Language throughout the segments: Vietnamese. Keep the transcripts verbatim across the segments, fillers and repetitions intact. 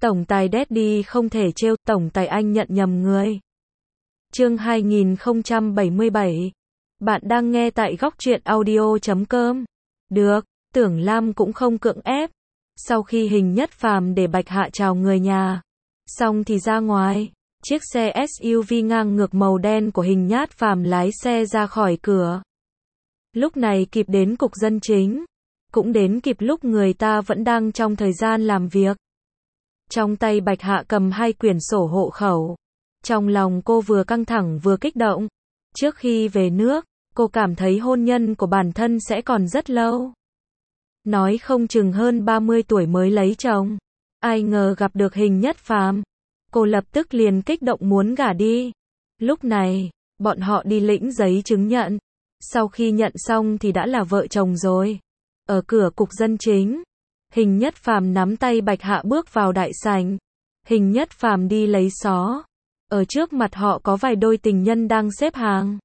Tổng tài Daddy không thể trêu, tổng tài anh nhận nhầm người. Chương hai nghìn không trăm bảy mươi bảy. Bạn đang nghe tại góc truyện audio chấm com. Được, Tưởng Lam cũng không cưỡng ép. Sau khi Hình Nhất Phàm để Bạch Hạ chào người nhà, xong thì ra ngoài, chiếc xe ét u vê ngang ngược màu đen của Hình Nhất Phàm lái xe ra khỏi cửa. Lúc này kịp đến cục dân chính, cũng đến kịp lúc người ta vẫn đang trong thời gian làm việc. Trong tay Bạch Hạ cầm hai quyển sổ hộ khẩu. Trong lòng cô vừa căng thẳng vừa kích động. Trước khi về nước, cô cảm thấy hôn nhân của bản thân sẽ còn rất lâu. Nói không chừng hơn ba mươi tuổi mới lấy chồng. Ai ngờ gặp được Hình Nhất Phàm. Cô lập tức liền kích động muốn gả đi. Lúc này, bọn họ đi lĩnh giấy chứng nhận. Sau khi nhận xong thì đã là vợ chồng rồi. Ở cửa cục dân chính, Hình Nhất Phàm nắm tay Bạch Hạ bước vào đại sảnh. Hình Nhất Phàm đi lấy xó. Ở trước mặt họ có vài đôi tình nhân đang xếp hàng.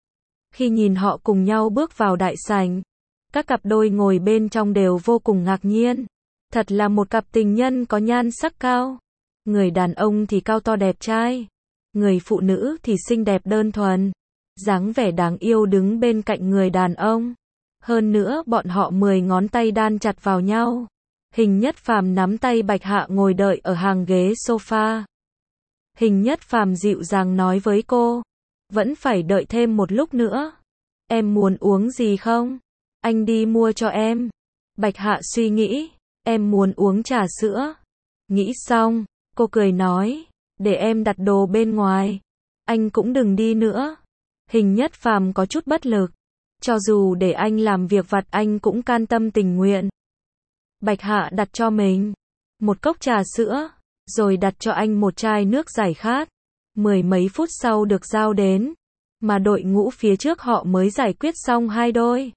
Khi nhìn họ cùng nhau bước vào đại sảnh, các cặp đôi ngồi bên trong đều vô cùng ngạc nhiên. Thật là một cặp tình nhân có nhan sắc cao. Người đàn ông thì cao to đẹp trai. Người phụ nữ thì xinh đẹp đơn thuần. Dáng vẻ đáng yêu đứng bên cạnh người đàn ông. Hơn nữa bọn họ mười ngón tay đan chặt vào nhau. Hình Nhất Phàm nắm tay Bạch Hạ ngồi đợi ở hàng ghế sofa. Hình Nhất Phàm dịu dàng nói với cô, vẫn phải đợi thêm một lúc nữa. Em muốn uống gì không? Anh đi mua cho em. Bạch Hạ suy nghĩ, em muốn uống trà sữa. Nghĩ xong, cô cười nói, để em đặt đồ bên ngoài. Anh cũng đừng đi nữa. Hình Nhất Phàm có chút bất lực. Cho dù để anh làm việc vặt anh cũng can tâm tình nguyện. Bạch Hạ đặt cho mình một cốc trà sữa, rồi đặt cho anh một chai nước giải khát. Mười mấy phút sau được giao đến, mà đội ngũ phía trước họ mới giải quyết xong hai đôi.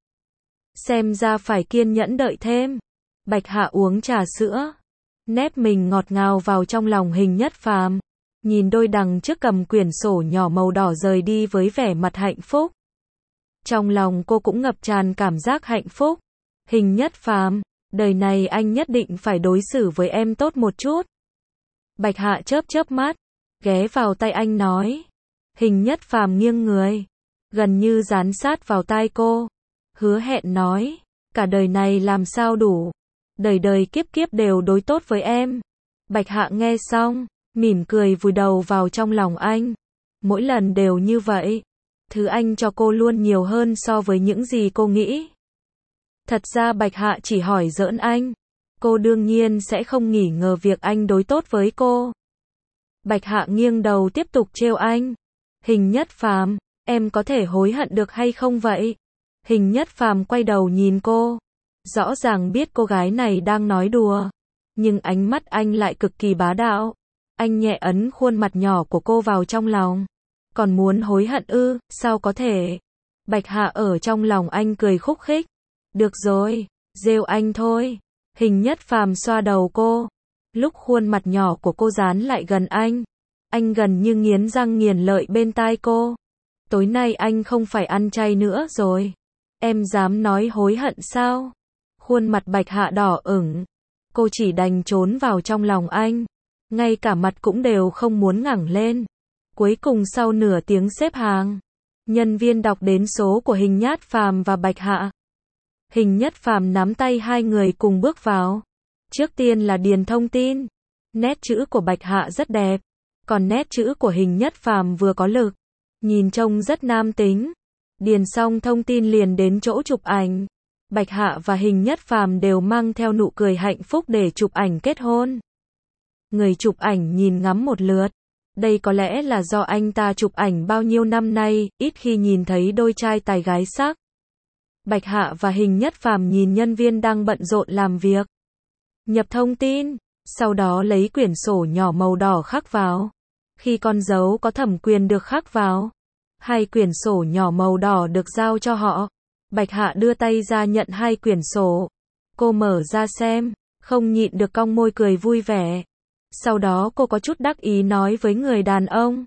Xem ra phải kiên nhẫn đợi thêm. Bạch Hạ uống trà sữa, nép mình ngọt ngào vào trong lòng Hình Nhất Phàm. Nhìn đôi đằng trước cầm quyển sổ nhỏ màu đỏ rời đi với vẻ mặt hạnh phúc. Trong lòng cô cũng ngập tràn cảm giác hạnh phúc. Hình Nhất Phàm, đời này anh nhất định phải đối xử với em tốt một chút. Bạch Hạ chớp chớp mắt, ghé vào tay anh nói. Hình Nhất Phàm nghiêng người, gần như dán sát vào tai cô. Hứa hẹn nói, cả đời này làm sao đủ. Đời đời kiếp kiếp đều đối tốt với em. Bạch Hạ nghe xong, mỉm cười vùi đầu vào trong lòng anh. Mỗi lần đều như vậy. Thứ anh cho cô luôn nhiều hơn so với những gì cô nghĩ. Thật ra Bạch Hạ chỉ hỏi giỡn anh. Cô đương nhiên sẽ không nghi ngờ việc anh đối tốt với cô. Bạch Hạ nghiêng đầu tiếp tục trêu anh. Hình Nhất Phàm, em có thể hối hận được hay không vậy? Hình Nhất Phàm quay đầu nhìn cô. Rõ ràng biết cô gái này đang nói đùa. Nhưng ánh mắt anh lại cực kỳ bá đạo. Anh nhẹ ấn khuôn mặt nhỏ của cô vào trong lòng. Còn muốn hối hận ư, sao có thể? Bạch Hạ ở trong lòng anh cười khúc khích. Được rồi, rêu anh thôi. Hình Nhất Phàm xoa đầu cô. Lúc khuôn mặt nhỏ của cô dán lại gần anh, anh gần như nghiến răng nghiến lợi bên tai cô. Tối nay anh không phải ăn chay nữa rồi. Em dám nói hối hận sao? Khuôn mặt Bạch Hạ đỏ ửng. Cô chỉ đành trốn vào trong lòng anh. Ngay cả mặt cũng đều không muốn ngẩng lên. Cuối cùng sau nửa tiếng xếp hàng, nhân viên đọc đến số của Hình Nhất Phàm và Bạch Hạ. Hình Nhất Phàm nắm tay hai người cùng bước vào. Trước tiên là điền thông tin. Nét chữ của Bạch Hạ rất đẹp, còn nét chữ của Hình Nhất Phàm vừa có lực, nhìn trông rất nam tính. Điền xong thông tin liền đến chỗ chụp ảnh. Bạch Hạ và Hình Nhất Phàm đều mang theo nụ cười hạnh phúc để chụp ảnh kết hôn. Người chụp ảnh nhìn ngắm một lượt. Đây có lẽ là do anh ta chụp ảnh bao nhiêu năm nay, ít khi nhìn thấy đôi trai tài gái sắc. Bạch Hạ và Hình Nhất Phàm nhìn nhân viên đang bận rộn làm việc. Nhập thông tin, sau đó lấy quyển sổ nhỏ màu đỏ khắc vào. Khi con dấu có thẩm quyền được khắc vào, hai quyển sổ nhỏ màu đỏ được giao cho họ. Bạch Hạ đưa tay ra nhận hai quyển sổ. Cô mở ra xem, không nhịn được cong môi cười vui vẻ. Sau đó cô có chút đắc ý nói với người đàn ông.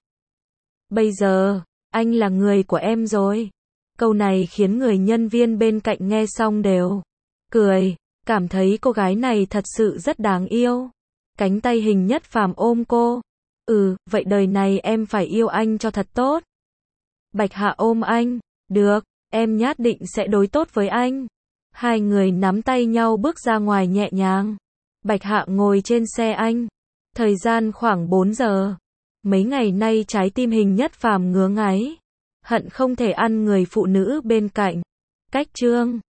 Bây giờ, anh là người của em rồi. Câu này khiến người nhân viên bên cạnh nghe xong đều cười, cảm thấy cô gái này thật sự rất đáng yêu. Cánh tay Hình Nhất Phàm ôm cô. Ừ, vậy đời này em phải yêu anh cho thật tốt. Bạch Hạ ôm anh. Được, em nhất định sẽ đối tốt với anh. Hai người nắm tay nhau bước ra ngoài nhẹ nhàng. Bạch Hạ ngồi trên xe anh. Thời gian khoảng bốn giờ. Mấy ngày nay trái tim Hình Nhất Phàm ngứa ngáy. Hận không thể ăn người phụ nữ bên cạnh. Cách chương